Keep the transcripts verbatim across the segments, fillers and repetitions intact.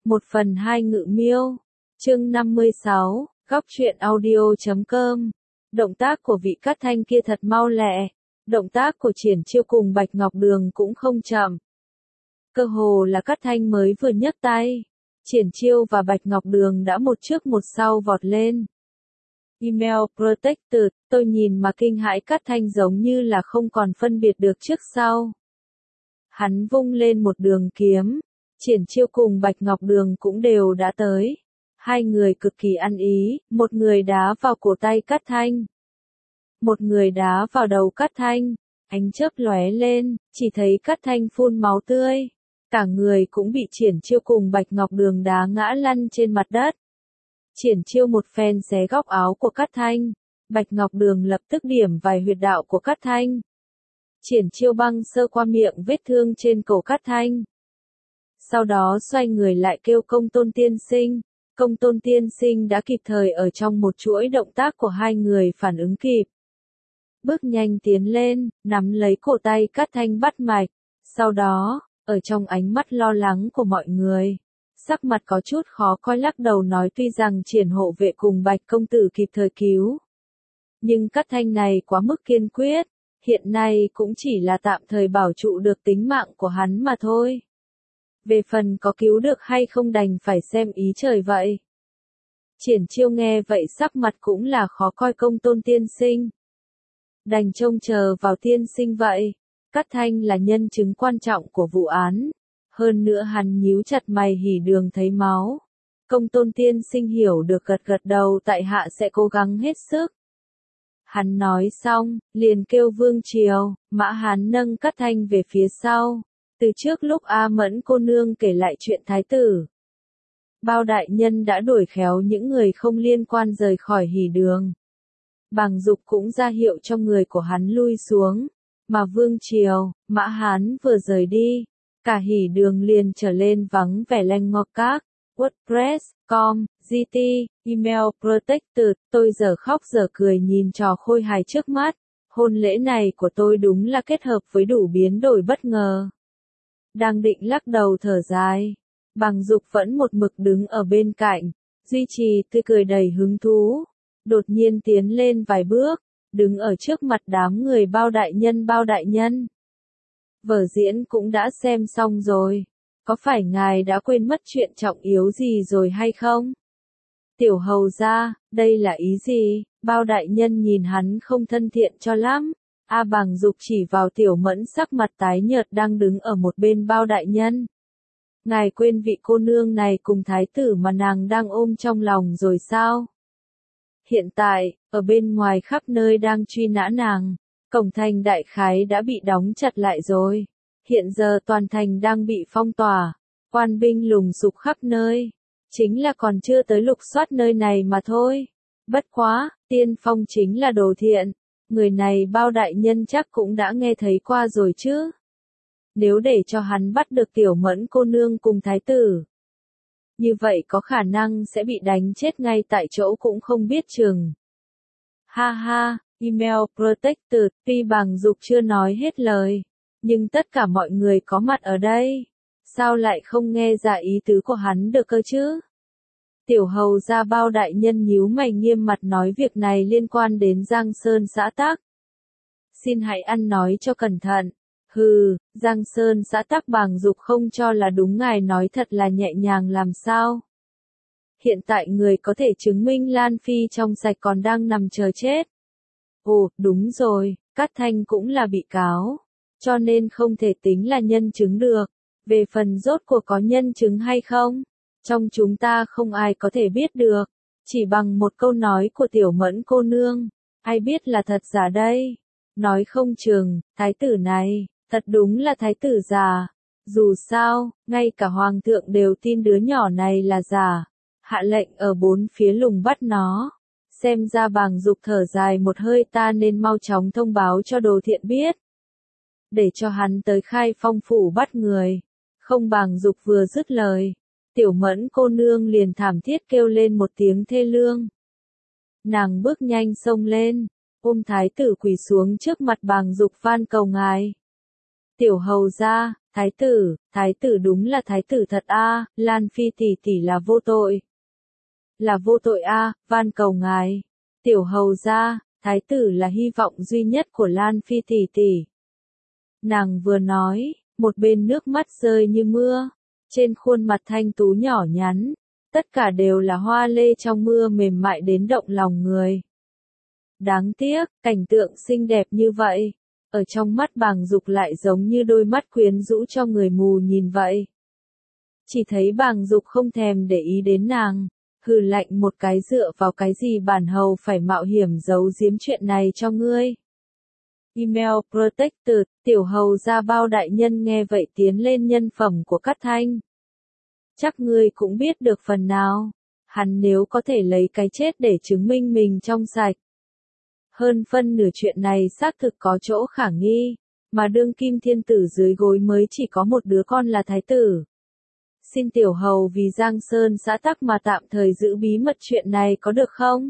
Một phần hai ngự miêu. Chương năm mươi sáu, góc truyện audio chấm com. Động tác của vị Cát Thanh kia thật mau lẹ. Động tác của Triển Chiêu cùng Bạch Ngọc Đường cũng không chậm. Cơ hồ là Cát Thanh mới vừa nhấc tay. Triển Chiêu và Bạch Ngọc Đường đã một trước một sau vọt lên. Email Protector, tôi nhìn mà kinh hãi, Cát Thanh giống như là không còn phân biệt được trước sau. Hắn vung lên một đường kiếm. Triển Chiêu cùng Bạch Ngọc Đường cũng đều đã tới. Hai người cực kỳ ăn ý, một người đá vào cổ tay Cát Thanh. Một người đá vào đầu Cát Thanh, ánh chớp lóe lên, chỉ thấy Cát Thanh phun máu tươi. Cả người cũng bị Triển Chiêu cùng Bạch Ngọc Đường đá ngã lăn trên mặt đất. Triển Chiêu một phen xé góc áo của Cát Thanh, Bạch Ngọc Đường lập tức điểm vài huyệt đạo của Cát Thanh. Triển Chiêu băng sơ qua miệng vết thương trên cổ Cát Thanh. Sau đó xoay người lại kêu Công Tôn Tiên Sinh. Công Tôn Tiên Sinh đã kịp thời ở trong một chuỗi động tác của hai người phản ứng kịp. Bước nhanh tiến lên, nắm lấy cổ tay Cát Thanh bắt mạch. Sau đó, ở trong ánh mắt lo lắng của mọi người, sắc mặt có chút khó coi lắc đầu nói tuy rằng Triển hộ vệ cùng Bạch công tử kịp thời cứu. Nhưng Cát Thanh này quá mức kiên quyết, hiện nay cũng chỉ là tạm thời bảo trụ được tính mạng của hắn mà thôi. Về phần có cứu được hay không đành phải xem ý trời vậy. Triển Chiêu nghe vậy sắc mặt cũng là khó coi. Công Tôn Tiên Sinh. Đành trông chờ vào tiên sinh vậy. Cát Thanh là nhân chứng quan trọng của vụ án. Hơn nữa hắn nhíu chặt mày hỉ đường thấy máu. Công Tôn Tiên Sinh hiểu được gật gật đầu, tại hạ sẽ cố gắng hết sức. Hắn nói xong, liền kêu Vương Triều, Mã Hán nâng Cát Thanh về phía sau. Từ trước lúc A Mẫn cô nương kể lại chuyện thái tử, Bao đại nhân đã đuổi khéo những người không liên quan rời khỏi hỉ đường. Bàng Dục cũng ra hiệu cho người của hắn lui xuống, mà Vương Triều, Mã Hán vừa rời đi, cả hỉ đường liền trở lên vắng vẻ lanh ngọc các. WordPress, com, giê tê, Email Protector, tôi giờ khóc giờ cười nhìn trò khôi hài trước mắt. Hôn lễ này của tôi đúng là kết hợp với đủ biến đổi bất ngờ. Đang định lắc đầu thở dài, Bàng Dục vẫn một mực đứng ở bên cạnh, duy trì tươi cười đầy hứng thú, đột nhiên tiến lên vài bước, đứng ở trước mặt đám người. Bao đại nhân, Bao đại nhân. Vở diễn cũng đã xem xong rồi, có phải ngài đã quên mất chuyện trọng yếu gì rồi hay không? Tiểu hầu gia, đây là ý gì? Bao đại nhân nhìn hắn không thân thiện cho lắm. A Bàng Dục chỉ vào Tiểu Mẫn sắc mặt tái nhợt đang đứng ở một bên. Bao đại nhân, ngài quên vị cô nương này cùng thái tử mà nàng đang ôm trong lòng rồi sao? Hiện tại, ở bên ngoài khắp nơi đang truy nã nàng, cổng thành đại khái đã bị đóng chặt lại rồi. Hiện giờ toàn thành đang bị phong tỏa, quan binh lùng sục khắp nơi, chính là còn chưa tới lục soát nơi này mà thôi. Bất quá, Tiên Phong chính là đồ thiện. Người này Bao đại nhân chắc cũng đã nghe thấy qua rồi chứ. Nếu để cho hắn bắt được Tiểu Mẫn cô nương cùng thái tử, như vậy có khả năng sẽ bị đánh chết ngay tại chỗ cũng không biết chừng. Ha ha, Email Protector, tuy Bàng Dục chưa nói hết lời, nhưng tất cả mọi người có mặt ở đây, sao lại không nghe ra ý tứ của hắn được cơ chứ? Tiểu hầu gia. Bao đại nhân nhíu mày nghiêm mặt nói việc này liên quan đến Giang Sơn xã tắc. Xin hãy ăn nói cho cẩn thận. Hừ, Giang Sơn xã tắc. Bàng Dục không cho là đúng, ngài nói thật là nhẹ nhàng làm sao? Hiện tại người có thể chứng minh Lan Phi trong sạch còn đang nằm chờ chết. Ồ, đúng rồi, Cát Thanh cũng là bị cáo, cho nên không thể tính là nhân chứng được. Về phần rốt cuộc có nhân chứng hay không, trong chúng ta không ai có thể biết được. Chỉ bằng một câu nói của Tiểu Mẫn cô nương, ai biết là thật giả đây? Nói không chừng, thái tử này, thật đúng là thái tử già. Dù sao, ngay cả hoàng thượng đều tin đứa nhỏ này là giả, hạ lệnh ở bốn phía lùng bắt nó. Xem ra Bàng Dục thở dài một hơi, ta nên mau chóng thông báo cho Đồ Thiện biết, để cho hắn tới Khai Phong phủ bắt người. Không. Bàng Dục vừa dứt lời, Tiểu Mẫn cô nương liền thảm thiết kêu lên một tiếng thê lương. Nàng bước nhanh xông lên, ôm thái tử quỳ xuống trước mặt Bàng Dục van cầu ngài. Tiểu hầu gia, Thái tử, thái tử đúng là thái tử thật a, Lan Phi tỷ tỷ là vô tội. Là vô tội a, van cầu ngài. Tiểu hầu gia, thái tử là hy vọng duy nhất của Lan Phi tỷ tỷ. Nàng vừa nói, một bên nước mắt rơi như mưa, trên khuôn mặt thanh tú nhỏ nhắn, tất cả đều là hoa lê trong mưa mềm mại đến động lòng người. Đáng tiếc, cảnh tượng xinh đẹp như vậy, ở trong mắt Bàng Dục lại giống như đôi mắt quyến rũ cho người mù nhìn vậy. Chỉ thấy Bàng Dục không thèm để ý đến nàng, hừ lạnh một cái dựa vào cái gì bản hầu phải mạo hiểm giấu giếm chuyện này cho ngươi. Email Protected, tiểu hầu gia Bao đại nhân nghe vậy tiến lên nhân phẩm của Cát Thanh. Chắc ngươi cũng biết được phần nào, hắn nếu có thể lấy cái chết để chứng minh mình trong sạch. Hơn phân nửa chuyện này xác thực có chỗ khả nghi, mà đương kim thiên tử dưới gối mới chỉ có một đứa con là thái tử. Xin tiểu hầu vì Giang Sơn xã tắc mà tạm thời giữ bí mật chuyện này có được không?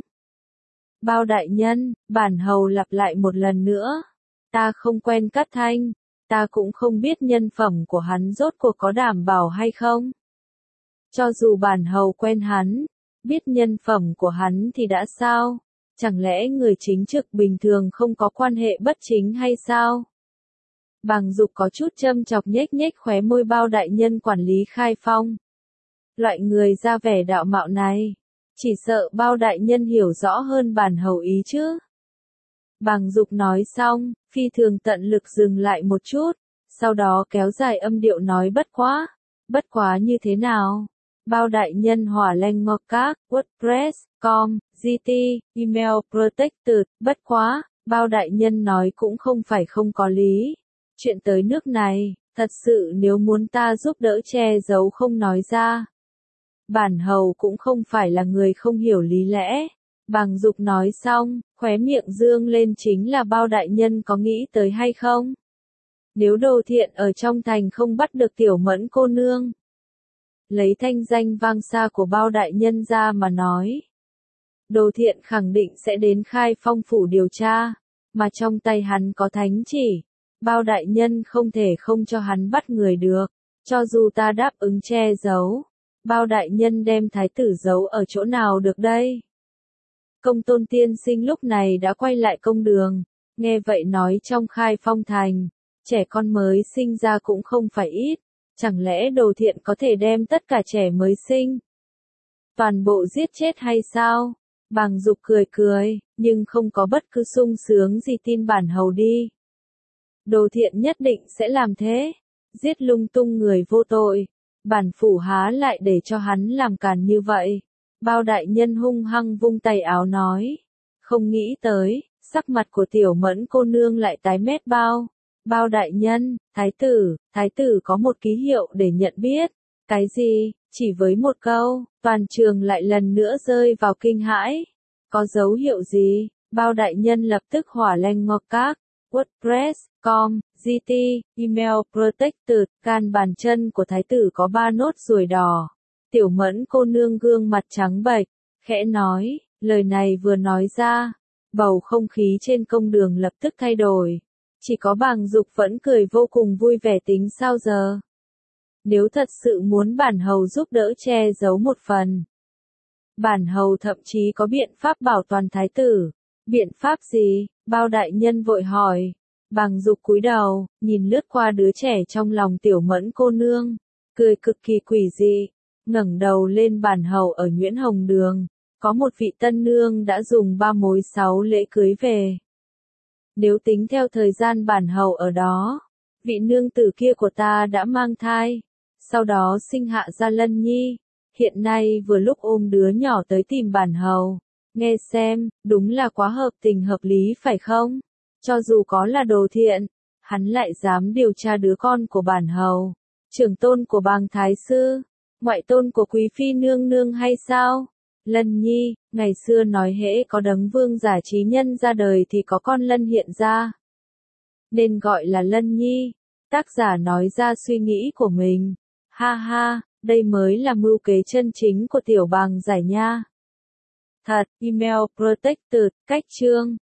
Bao đại nhân, bản hầu lặp lại một lần nữa. Ta không quen Cát Thanh, ta cũng không biết nhân phẩm của hắn rốt cuộc có đảm bảo hay không. Cho dù bản hầu quen hắn, biết nhân phẩm của hắn thì đã sao? Chẳng lẽ người chính trực bình thường không có quan hệ bất chính hay sao? Bàng Dục có chút châm chọc nhếch nhếch khóe môi Bao đại nhân quản lý Khai Phong. Loại người ra vẻ đạo mạo này, chỉ sợ Bao đại nhân hiểu rõ hơn bản hầu ý chứ. Bàng Dục nói xong, phi thường tận lực dừng lại một chút, sau đó kéo dài âm điệu nói bất quá. Bất quá như thế nào? Bao đại nhân hỏa lanh ngọc các, WordPress, com, giê tê, email protected, bất quá, Bao đại nhân nói cũng không phải không có lý. Chuyện tới nước này, thật sự nếu muốn ta giúp đỡ che giấu không nói ra. Bản hầu cũng không phải là người không hiểu lý lẽ. Bàng Dục nói xong, khóe miệng dương lên chính là Bao đại nhân có nghĩ tới hay không? Nếu Đồ Thiện ở trong thành không bắt được Tiểu Mẫn cô nương, lấy thanh danh vang xa của Bao đại nhân ra mà nói, Đồ Thiện khẳng định sẽ đến Khai Phong phủ điều tra, mà trong tay hắn có thánh chỉ, Bao đại nhân không thể không cho hắn bắt người được, cho dù ta đáp ứng che giấu, Bao đại nhân đem thái tử giấu ở chỗ nào được đây? Công Tôn tiên sinh lúc này đã quay lại công đường, nghe vậy nói trong Khai Phong thành, trẻ con mới sinh ra cũng không phải ít, chẳng lẽ Đồ Thiện có thể đem tất cả trẻ mới sinh toàn bộ giết chết hay sao? Bàng Dục cười cười, nhưng không có bất cứ sung sướng gì tin bản hầu đi. Đồ Thiện nhất định sẽ làm thế, giết lung tung người vô tội, bản phủ há lại để cho hắn làm càn như vậy. Bao đại nhân hung hăng vung tay áo nói, không nghĩ tới, sắc mặt của Tiểu Mẫn cô nương lại tái mét. Bao, Bao đại nhân, thái tử, thái tử có một ký hiệu để nhận biết. Cái gì? Chỉ với một câu, toàn trường lại lần nữa rơi vào kinh hãi. Có dấu hiệu gì? Bao đại nhân lập tức hỏa lên ngọc các, WordPress, com, giê tê, email protected, can bàn chân của thái tử có ba nốt ruồi đỏ. Tiểu Mẫn cô nương gương mặt trắng bệch, khẽ nói, lời này vừa nói ra, bầu không khí trên công đường lập tức thay đổi. Chỉ có Bàng Dục vẫn cười vô cùng vui vẻ tính sao giờ. Nếu thật sự muốn bản hầu giúp đỡ che giấu một phần, bản hầu thậm chí có biện pháp bảo toàn thái tử. Biện pháp gì? Bao đại nhân vội hỏi. Bàng Dục cúi đầu, nhìn lướt qua đứa trẻ trong lòng Tiểu Mẫn cô nương, cười cực kỳ quỷ dị, ngẩng đầu lên bản hầu ở Nhuyễn Hồng Đường, có một vị tân nương đã dùng ba mối sáu lễ cưới về. Nếu tính theo thời gian bản hầu ở đó, vị nương tử kia của ta đã mang thai, sau đó sinh hạ ra Lân Nhi, hiện nay vừa lúc ôm đứa nhỏ tới tìm bản hầu. Nghe xem, đúng là quá hợp tình hợp lý phải không? Cho dù có là Đồ Thiện, hắn lại dám điều tra đứa con của bản hầu, trưởng tôn của Bàng thái sư, ngoại tôn của quý phi nương nương hay sao? Lân Nhi, ngày xưa nói hễ có đấng vương giả trí nhân ra đời thì có con Lân hiện ra, nên gọi là Lân Nhi. Tác giả nói ra suy nghĩ của mình. Ha ha, đây mới là mưu kế chân chính của Tiểu Bàng giải nha. Thật, email protected, cách chương.